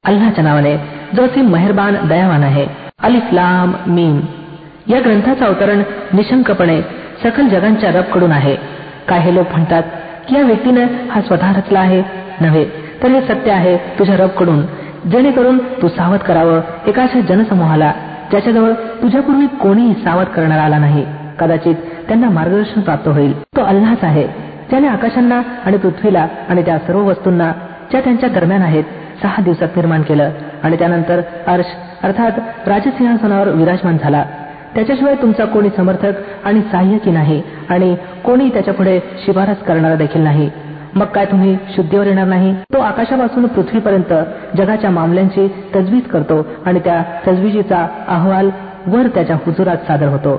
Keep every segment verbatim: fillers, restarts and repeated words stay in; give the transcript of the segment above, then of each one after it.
अल्लाच्या नावाने जो असीम मेहरबान दयावान आहे. अलिफ लाम मीम. या ग्रंथाचं अवतरण निशंकपणे सकल जगांच्या रबकडून आहे. काय हे लोक म्हणतात की या व्यक्तीने हा स्वतः रचला आहे? नव्हे, तर हे सत्य आहे तुझ्या रबकडून, जेणेकरून तू सावध करावं एका अशा जनसमूहाला ज्याच्याजवळ तुझ्यापूर्वी कोणीही सावध करणारा आला नाही. कदाचित त्यांना मार्गदर्शन प्राप्त होईल. तो अल्लाच आहे ज्याने आकाशांना आणि पृथ्वीला आणि त्या सर्व वस्तूंना ज्या त्यांच्या दरम्यान आहेत सहा दिवसात निर्माण केलं आणि त्यानंतर अर्श अर्थात राजसिंहासनावर विराजमान झाला. त्याच्याशिवाय तुमचा कोणी समर्थक आणि सहाय्यकी नाही आणि कोणी त्याच्यापुढे शिफारस करणारा देखील नाही. मग काय तुम्ही शुद्धीवर येणार नाही? तो आकाशापासून पृथ्वीपर्यंत जगाच्या मामल्यांची तजवीज करतो आणि त्या तजवीजीचा अहवाल वर त्याच्या हुजुरात सादर होतो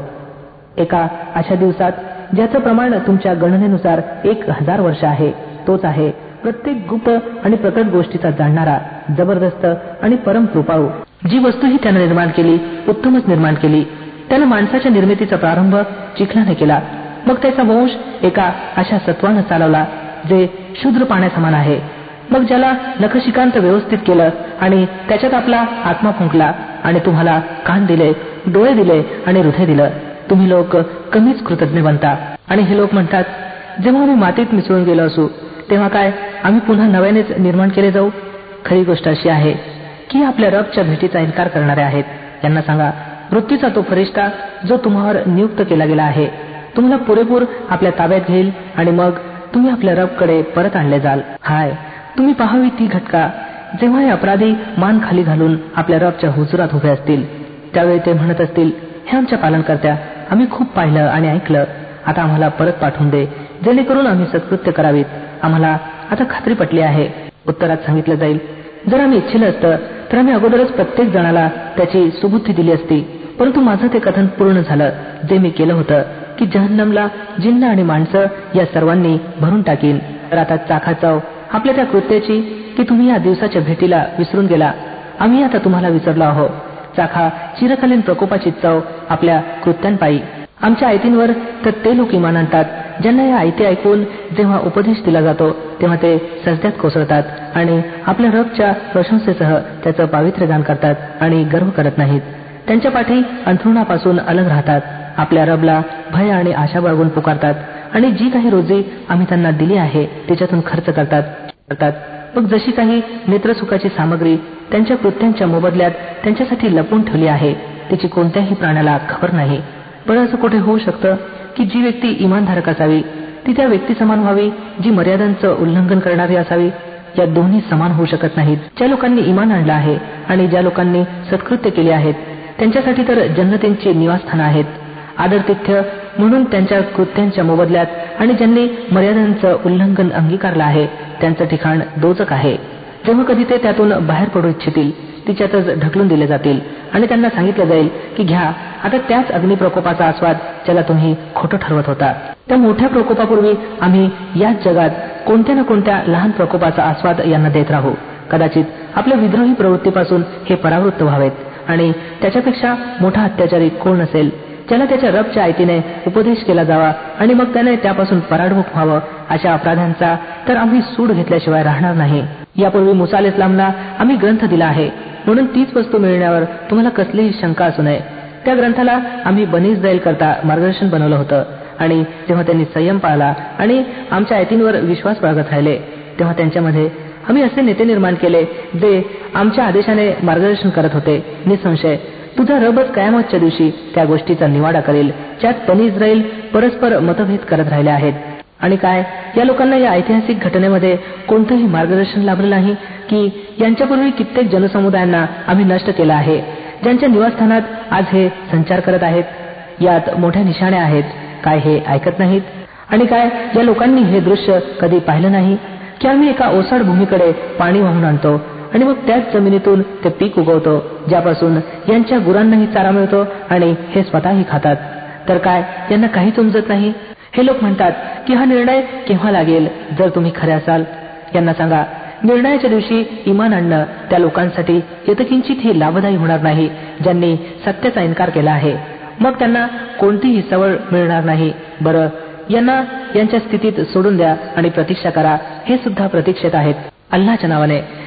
एका अशा दिवसात ज्याचं प्रमाण तुमच्या गणनेनुसार एक हजार वर्ष आहे. तोच आहे प्रत्येक गुप्त आणि प्रकट गोष्टीचा जाणणारा, जबरदस्त आणि परम कृपाळू. जी वस्तूही त्यानं निर्माण केली उत्तमच निर्माण केली. त्यानं माणसाच्या निर्मितीचा प्रारंभ चिखलाने केला, मग त्याचा वंश एका अशा सत्वानं चालवला जे शुद्र पाण्यासमान आहे. मग ज्याला नखशिकांत व्यवस्थित केलं आणि त्याच्यात आपला आत्मा फुंकला आणि तुम्हाला कान दिले, डोळे दिले आणि हृदय दिलं. तुम्ही लोक कमीच कृतज्ञ बनता. आणि हे लोक म्हणतात, जेव्हा आम्ही मातीत मिसळून गेलो असू तेव्हा काय आम्ही पुन्हा नव्यानेच निर्माण केले जाऊ? खरी गोष्ट अशी आहे की आपल्या रबच्या भेटीचा इन्कार करणारे आहेत. यांना सांगा, मृत्यूचा तो फरिश्ता जो तुम्हावर नियुक्त केला गेला आहे तुम्हाला पुरेपूर आपल्या ताब्यात घेईल आणि मग तुम्ही आपल्या रबकडे परत आणले जाल. हाय, तुम्ही पाहावी ती घटका जेव्हा हे अपराधी मान खाली घालून आपल्या रबच्या हुजुरात उभे असतील. त्यावेळी ते म्हणत असतील, हे आमच्या पालनकर्त्या, आम्ही खूप पाहिलं आणि ऐकलं, आता आम्हाला परत पाठवून दे जेणेकरून आम्ही सत्कृत्य करावीत. आम्हाला आता खात्री पटली आहे. उत्तरात सांगितलं जाईल, जर आम्ही इच्छिलं असतं तर आम्ही अगोदरच प्रत्येक जणाला त्याची सुबुद्धी दिली असती, परंतु माझं ते कथन पूर्ण झालं जे मी केलं होतं की जहन्नमला जिन्न आणि माणसं या सर्वांनी भरून टाकीन. तर आता चाखा चाव आपल्या त्या कृत्याची की तुम्ही या दिवसाच्या भेटीला विसरून गेला. आम्ही आता तुम्हाला विसरलो आहोत. चाखा चिरकालीन प्रकोपाची चव आपल्या कृत्यांपायी. आमच्या आयतींवर तर ते लोक इमान आणतात ज्यांना या आयती ऐकून जेव्हा उपदेश दिला जातो तेव्हा ते सजद्यात कोसळतात आणि आपल्या रबच्या प्रशंसेसह त्याचं पावित्र्य गान करतात आणि गर्व करत नाहीत. त्यांच्या पाठी अंथरुणापासून अलग राहतात. आपल्या रबला भय आणि आशा बाळगून पुकारतात आणि जी काही रोजी आम्ही त्यांना दिली आहे त्याच्यातून खर्च करतात करतात मग जशी काही नेत्रसुखाची सामग्री त्यांच्या कृत्यांच्या मोबदल्यात त्यांच्यासाठी लपून ठेवली आहे तिची कोणत्याही प्राण्याला खबर नाही. बरं, असं कुठे होऊ शकतं की जी व्यक्ती इमानधारक असावी ती त्या व्यक्ती समान व्हावी जी मर्यादांचं उल्लंघन करणारी असावी? या दोन्ही समान होऊ शकत नाहीत. ज्या लोकांनी इमान आणलं आहे आणि ज्या लोकांनी सत्कृत्य केले आहेत त्यांच्यासाठी तर जन्नतींची निवासस्थानं आहेत, आदरतिथ्य म्हणून त्यांच्या कृत्यांच्या मोबदल्यात, आणि ज्यांनी मर्यादांचं उल्लंघन अंगीकारलं आहे त्यांचं ठिकाण दोजक आहे. जेव्हा कधी ते त्यातून बाहेर पडू इच्छितील तिच्यातच ढकलून दिले जातील आणि त्यांना सांगितलं जाईल की घ्या आता त्याच अग्निप्रकोपाचा आस्वाद ज्याला तुम्ही खोटं ठरवत होता. त्या मोठ्या प्रकोपापूर्वी आम्ही याच जगात कोणत्या ना कोणत्या लहान प्रकोपाचा आस्वाद यांना देत राहू. कदाचित आपल्या विद्रोही प्रवृत्तीपासून हे परावृत्त व्हावेत आणि त्याच्यापेक्षा मोठा अत्याचारी कोण असेल ज्याला त्याच्या रबच्या आयतीने उपदेश केला जावा आणि मग त्याने त्यापासून पराडमुख व्हावं. अशा अपराध्यांचा तर आम्ही सूड घेतल्याशिवाय राहणार नाही. यापूर्वी मुसा अलैहिस्सलामला आम्ही ग्रंथ दिला आहे म्हणून तीच वस्तू मिळण्यावर तुम्हाला कसलीही शंका असू नये. त्या ग्रंथाला आम्ही बनी इस्राईल करता मार्गदर्शन बनवलं होतं आणि जेव्हा त्यांनी संयम पाळला आणि आमच्या आयतींवर विश्वास बाळगत राहिले तेव्हा त्यांच्यामध्ये आम्ही असे नेते निर्माण केले जे आमच्या आदेशाने मार्गदर्शन करत होते. निसंशय तुझा रबच कयामतच्या दिवशी त्या गोष्टीचा निवाडा करेल ज्यात बनी इस्राईल परस्पर मतभेद करत राहिले आहेत. आणि काय या लोकांना या ऐतिहासिक घटनेमध्ये कोणतंही मार्गदर्शन लाभलं नाही की यांच्यापूर्वी कित्येक जनसमुदायांना आम्ही नष्ट केलं आहे ज्यांच्या निवासस्थानात आज हे संचार करत आहेत. यात मोठ्या निशाण्या आहेत, काय हे ऐकत नाहीत? आणि काय या लोकांनी हे दृश्य कधी पाहिलं नाही की आम्ही एका ओसाड भूमीकडे पाणी वाहून आणतो आणि मग त्याच जमिनीतून ते पीक उगवतो ज्यापासून यांच्या गुरांनाही चारा मिळतो आणि हे स्वतःही खातात. तर काय यांना काहीच उमजत नाही? हे लोक म्हणतात की हा निर्णय केव्हा लागेल जर तुम्ही खरे असाल. यांना सांगा, निर्णयाच्या दिवशी इमान आणणं त्या लोकांसाठी यतकिंचित हे लाभदायी होणार नाही ज्यांनी सत्याचा इन्कार केला आहे. मग त्यांना कोणतीही सवड मिळणार नाही. बरं, यांना यांच्या स्थितीत सोडून द्या आणि प्रतीक्षा करा, हे सुद्धा प्रतीक्षेत आहेत. अल्लाच्या नावाने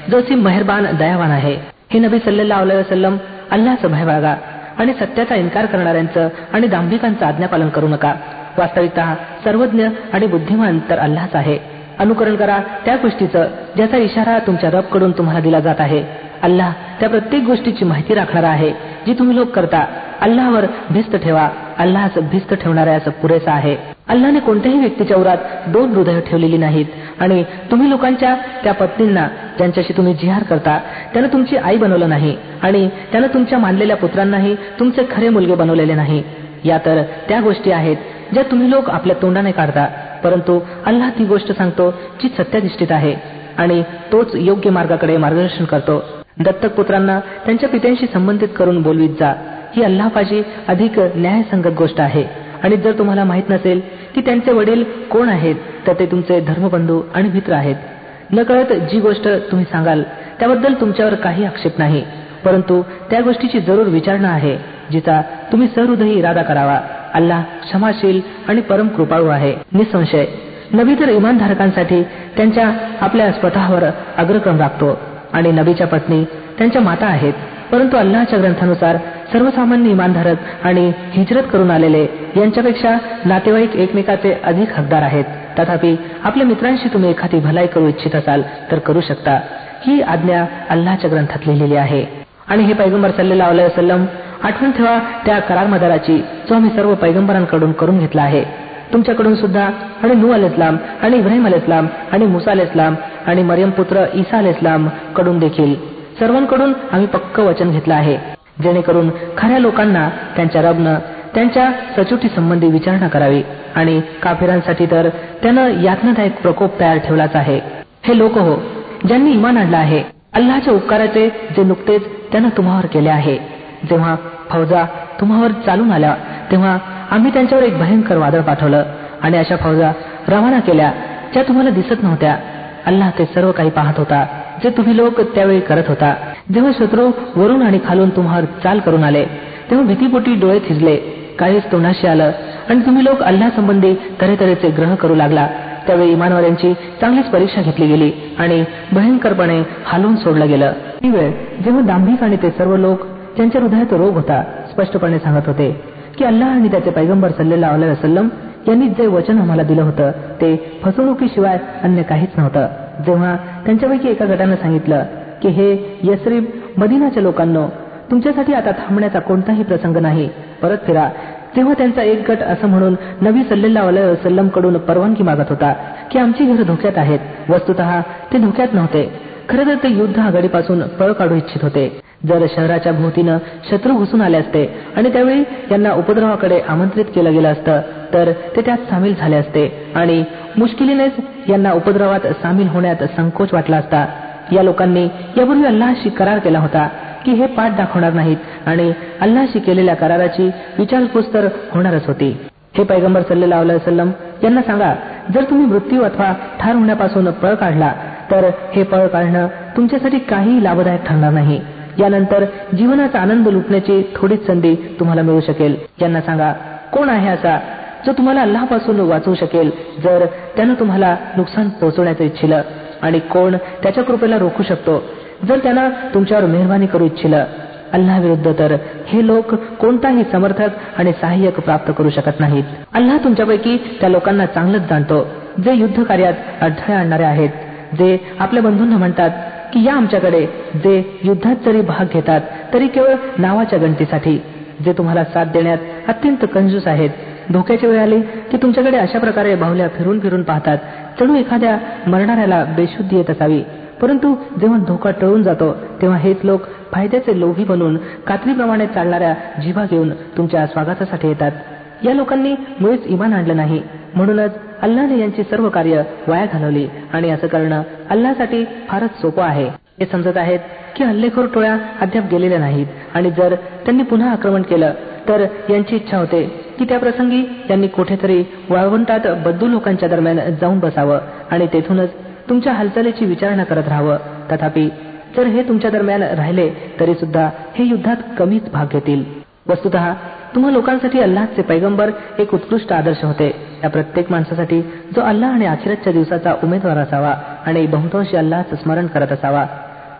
जो असीम मेहरबान दयावान आहे. हे नबी सल्लल्लाहु अलैहि वसल्लम, अल्लाहचं भय बाळगा आणि सत्याचा इन्कार करणाऱ्यांचं आणि दांभिकांचं आज्ञापालन करू नका. वास्तविकतः सर्वज्ञ आणि बुद्धिमान तर अल्लाहच आहे. अनुकरण करा त्या गोष्टीचं ज्याचा इशारा तुमच्या रबकडून तुम्हाला दिला जात आहे. अल्लाह त्या प्रत्येक गोष्टीची माहिती राखणारा आहे जी तुम्ही लोक करता. अल्लाहवर भिस्त ठेवा, अल्लाहच भिस्त ठेवणाऱ्यास पुरेसा आहे. अल्लाहने कोणत्याही व्यक्तीच्या उरात दोन हृदय ठेवलेली नाहीत आणि तुम्ही लोकांच्या त्या पत्नींना ज्यांच्याशी तुम्ही जिहार करता त्यानं तुमची आई बनवलं नाही आणि त्यानं तुमच्या मानलेल्या पुत्रांनाही तुमचे खरे मुलगे बनवलेले नाही. या तर त्या गोष्टी आहेत ज्या तुम्ही लोक आपल्या तोंडाने काढता, परंतु अल्लाह ती गोष्ट सांगतो जी सत्याधिष्ठित आहे आणि तोच योग्य मार्गाकडे मार्गदर्शन करतो. दत्तक पुत्रांना त्यांच्या पित्यांशी संबंधित करून बोलवीत जा. ही अल्लाहपाशी अधिक न्यायसंगत गोष्ट आहे. आणि जर तुम्हाला माहित नसेल की त्यांचे वडील कोण आहेत तर ते तुमचे धर्मबंधू आणि मित्र आहेत. नकळत जी गोष्ट तुम्ही सांगाल त्याबद्दल तुमच्यावर काही आक्षेप नाही, परंतु त्या गोष्टीची जरूर विचारणा आहे जिचा तुम्ही सहृदयी इरादा करावा. अल्लाह क्षमाशील आणि परम कृपाळू आहे. निसंशय नबी तर इमानधारकांसाठी त्यांच्या आपल्या स्वतःवर अग्रक्रम राखतो आणि नबीच्या पत्नी त्यांच्या माता आहेत. परंतु अल्लाहच्या ग्रंथानुसार सर्वसामान्य इमानधारक आणि हिजरत करून आलेले यांच्यापेक्षा नातेवाईक एकमेकाचे अधिक हकदार आहेत. तथापि आपल्या मित्रांशी तुम्ही एखादी भलाई करू इच्छित असाल तर करू शकता. ही आज्ञा अल्लाहच्या ग्रंथात लिहिलेली आहे. आणि हे पैगंबर सल्लल्लाहु अलैहि वसल्लम, आठवण ठेवा त्या करारमदाराची जो आम्ही सर्व पैगंबरांकडून करून घेतला आहे. तुमच्याकडून सुद्धा आणि नूह अलैहिस्सलाम आणि इब्राहिम अलैहिस्सलाम आणि मुसा अलैहिस्सलाम आणि मरियम पुत्र ईसा अलैहिस्सलाम कडून देखील सर्वांकडून आम्ही पक्क वचन घेतलं आहे, जेणेकरून खऱ्या लोकांना त्यांच्या रबनं त्यांच्या सचोटी संबंधी विचारणा करावी आणि काफिरांसाठी तर त्यानं यातनादायक प्रकोप तयार ठेवलाच आहे. हे लोक हो ज्यांनी इमान आणलं आहे, अल्लाहच्या उपकाराचे जे नुकतेच त्यानं तुम्हावर केले आहे. जेव्हा फौजा तुम्हावर चालून आल्या तेव्हा आम्ही त्यांच्यावर एक भयंकर वादळ पाठवलं आणि अशा फौजा रवाना केल्या ज्या तुम्हाला दिसत नव्हत्या. अल्लाह ते सर्व काही पाहत होता जे तुम्ही लोक त्यावेळी करत होता. जेव्हा शत्रू वरून आणि खालून तुम्हावर चाल करून आले तेव्हा भीतीपोटी डोळे थिजले, काहीच तोंडाशी आलं आणि तुम्ही लोक अल्लाह संबंधी तऱ्हेतऱ्हेचे ग्रह करू लागला. त्यावेळी इमानवाल्यांची चांगलीच परीक्षा घेतली गेली आणि भयंकरपणे हालवून सोडलं गेलं. ही वेळ जेव्हा दांभिक आणि ते सर्व लोक ज्यांच्या हृदयात रोग होता स्पष्टपणे सांगत होते की अल्लाह आणि त्याचे पैगंबर सल्लल्लाहु अलैहि वसल्लम यांनी जे वचन आम्हाला दिलं होतं ते फसवणुकीशिवाय अन्य काहीच नव्हतं. जेव्हा त्यांच्यापैकी एका गटानं सांगितलं की हे यसरीब मदिनाच्या लोकांनो, तुमच्यासाठी आता थांबण्याचा कोणताही प्रसंग नाही, परत फिरा, तेव्हा त्यांचा एक गट असं म्हणून नबी सल्लल्लाहु अलैहि वसल्लम कडून परवानगी मागत होता की आमची घरं धोक्यात आहेत. वस्तुतः ते धोक्यात नव्हते. खरं तर ते युद्ध आघाडीपासून पळ काढू इच्छित होते. जर शहराच्या भोवतीनं शत्रू घुसून आले असते आणि त्यावेळी यांना उपद्रवाकडे आमंत्रित केलं गेलं असतं तर ते त्यात सामील झाले असते आणि मुश्किलीनेच यांना उपद्रवात सामील होण्यात संकोच वाटला असता. या लोकांनी यापूर्वी अल्लाहशी करार केला होता की हे पाठ दाखवणार नाहीत आणि अल्लाहशी केलेल्या कराराची विचारपूस तर होणारच होती. हे पैगंबर सल्लल्लाहु अलैहि वसल्लम यांना सांगा, जर तुम्ही मृत्यू अथवा ठार होण्यापासून पळ काढला तर हे पळ काढणं तुमच्यासाठी काही लाभदायक ठरणार नाही. यानंतर जीवनाचा आनंद लुटण्याची थोडीच संधी तुम्हाला मिळू शकेल. यांना सांगा, कोण आहे असा जो तुम्हाला अल्लाहपासून वाचवू शकेल जर त्यानं तुम्हाला नुकसान पोहोचवण्याचं इच्छिलं, आणि कोण त्याच्या कृपेला रोखू शकतो जर त्यानं तुमच्यावर मेहरबानी करू इच्छिलं. अल्लाह विरुद्ध तर हे लोक कोणताही समर्थक आणि सहाय्यक प्राप्त करू शकत नाहीत. अल्लाह तुमच्यापैकी त्या लोकांना चांगलंच जाणतो जे युद्ध कार्यात अडथळे आणणारे आहेत, जे आपल्या बंधूंना म्हणतात की या आमच्याकडे, जे युद्धात जरी भाग घेतात तरी केवळ नावाच्या गणतीसाठी, जे तुम्हाला साथ देण्यात अत्यंत कंजूस आहेत. धोक्याची वेळ आली की तुमच्याकडे अशा प्रकारे बाहुल्या फिरून फिरून पाहतात जणू एखाद्या मरणाऱ्याला बेशुद्धी येत असावी. परंतु जेव्हा धोका टळून जातो तेव्हा हेच लोक फायद्याचे लोभी बनून कात्रीप्रमाणे चालणाऱ्या जिभा घेऊन तुमच्या स्वागतासाठी येतात. या लोकांनी मुळीच इमान आणलं नाही, म्हणूनच अल्लाहने यांची सर्व कार्य वाया घालवली आणि असं करणं अल्लाहसाठी फारच सोपं आहे. हे समजत आहेत की हल्लेखोर टोळ्या अद्याप गेलेल्या नाहीत आणि जर त्यांनी पुन्हा आक्रमण केलं तर यांची इच्छा होते की त्या प्रसंगी त्यांनी कुठेतरी वाळवंटात बद्दू लोकांच्या दरम्यान जाऊन बसावं आणि तेथूनच तुमच्या हालचालीची विचारणा करत राहावं. तथापि जर हे तुमच्या दरम्यान राहिले तरी सुद्धा हे युद्धात कमीच भाग घेतील. वस्तुतः तुम्हा लोकांसाठी अल्लाहचे पैगंबर एक उत्कृष्ट आदर्श होते. या प्रत्येक माणसासाठी जो अल्लाह आणि आखिरतच्या दिवसाचा उमेदवार असावा आणि बहुतांशी अल्लाहचं स्मरण करत असावा.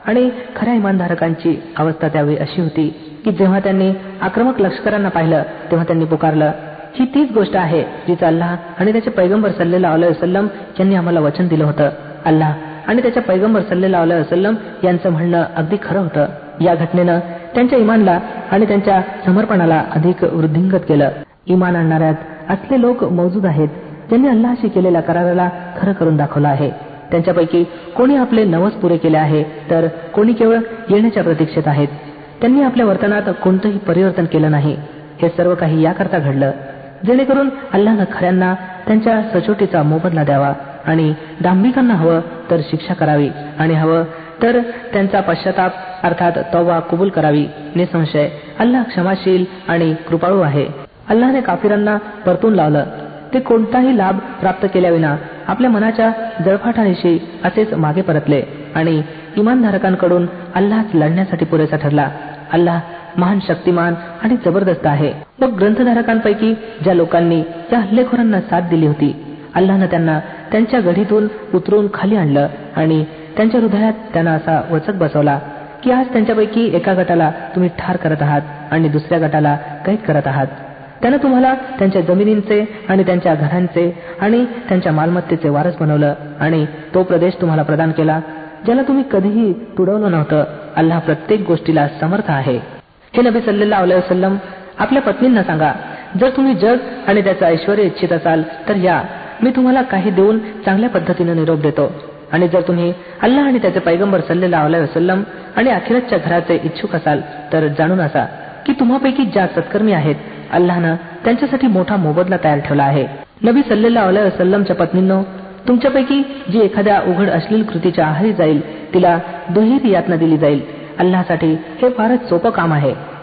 आणि खऱ्या इमानधारकांची अवस्था त्यावेळी अशी होती की जेव्हा त्यांनी आक्रमक लष्करांना पाहिलं तेव्हा त्यांनी पुकारलं, ही तीच गोष्ट आहे जिचं अल्लाह आणि त्याचे पैगंबर सल्लल्लाहु अलैहि वसल्लम यांनी आम्हाला वचन दिलं होतं. अल्लाह आणि त्याच्या पैगंबर सल्लल्लाहु अलैहि वसल्लम यांचं म्हणणं अगदी खरं होतं. या घटनेनं त्यांच्या इमानला आणि त्यांच्या समर्पणाला अधिक वृद्धिंगत केलं. इमान आणणाऱ्यात असले लोक मौजूद आहेत ज्यांनी अल्लाहशी केलेल्या कराराला खरं करून दाखवलं आहे. त्यांच्यापैकी कोणी आपले नवस पुरे केले आहे तर कोणी केवळ येण्याच्या प्रतीक्षेत आहेत. त्यांनी आपल्या वर्तनात कोणतंही परिवर्तन केलं नाही. हे सर्व काही याकरता घडलं जेणेकरून अल्लाहनं खऱ्यांना त्यांच्या सचोटीचा मोबदला द्यावा आणि डांबिकांना हवं तर शिक्षा करावी आणि हवं तर त्यांचा पश्चाताप अर्थात तौबा कबूल करावी. निसंशय अल्लाह क्षमाशील आणि कृपाळू आहे. अल्लाहने काफिरांना परतून लावलं. ते कोणताही लाभ प्राप्त केल्याविना आपल्या मनाच्या जळफाटानिशी असेच मागे परतले आणि इमानधारकांकडून अल्लाहच लढण्यासाठी पुरेसा ठरला. अल्लाह महान शक्तिमान आणि जबरदस्त आहे. मग ग्रंथधारकांपैकी ज्या लोकांनी या हल्लेखोरांना साथ दिली होती अल्लाहनं त्यांना त्यांच्या गढीतून उतरून खाली आणलं आणि त्यांच्या हृदयात त्यांना असा वचक बसवला की आज त्यांच्यापैकी एका गटाला तुम्ही ठार करत आहात आणि दुसऱ्या गटाला कैद करत आहात. त्यानं तुम्हाला त्यांच्या जमिनींचे आणि त्यांच्या घरांचे आणि त्यांच्या मालमत्तेचे वारस बनवलं आणि तो प्रदेश तुम्हाला प्रदान केला ज्याला तुम्ही कधीही तुडवलं नव्हतं. अल्लाह प्रत्येक गोष्टीला समर्थ आहे. हे नबी सल्लल्लाहु अलैहि वसल्लम आपल्या पत्नींना सांगा, जर तुम्ही जग आणि त्याचं ऐश्वर्य इच्छित असाल तर या, मी तुम्हाला काही देऊन चांगल्या पद्धतीने निरोप देतो. आणि जर तुम्ही अल्लाह आणि त्याचे पैगंबर सल्लल्लाहु अलैहि वसल्लम आणि आखिरतच्या घराचे इच्छुक असाल तर जाणून असा की तुम्हापैकी ज्या सत्कर्मी आहेत अल्लाहनं त्यांच्यासाठी मोठा मोबदला तयार ठेवला आहे. नबी सल्लल्लाहु अलैहि वसल्लमच्या पत्नींनो, तुमच्यापैकी जी एखाद्या उघड अश्लील कृतीच्या आहारी जाईल तिला दुहेरी यातना दिली जाईल. अल्लाहसाठी हे फारच सोपं काम आहे.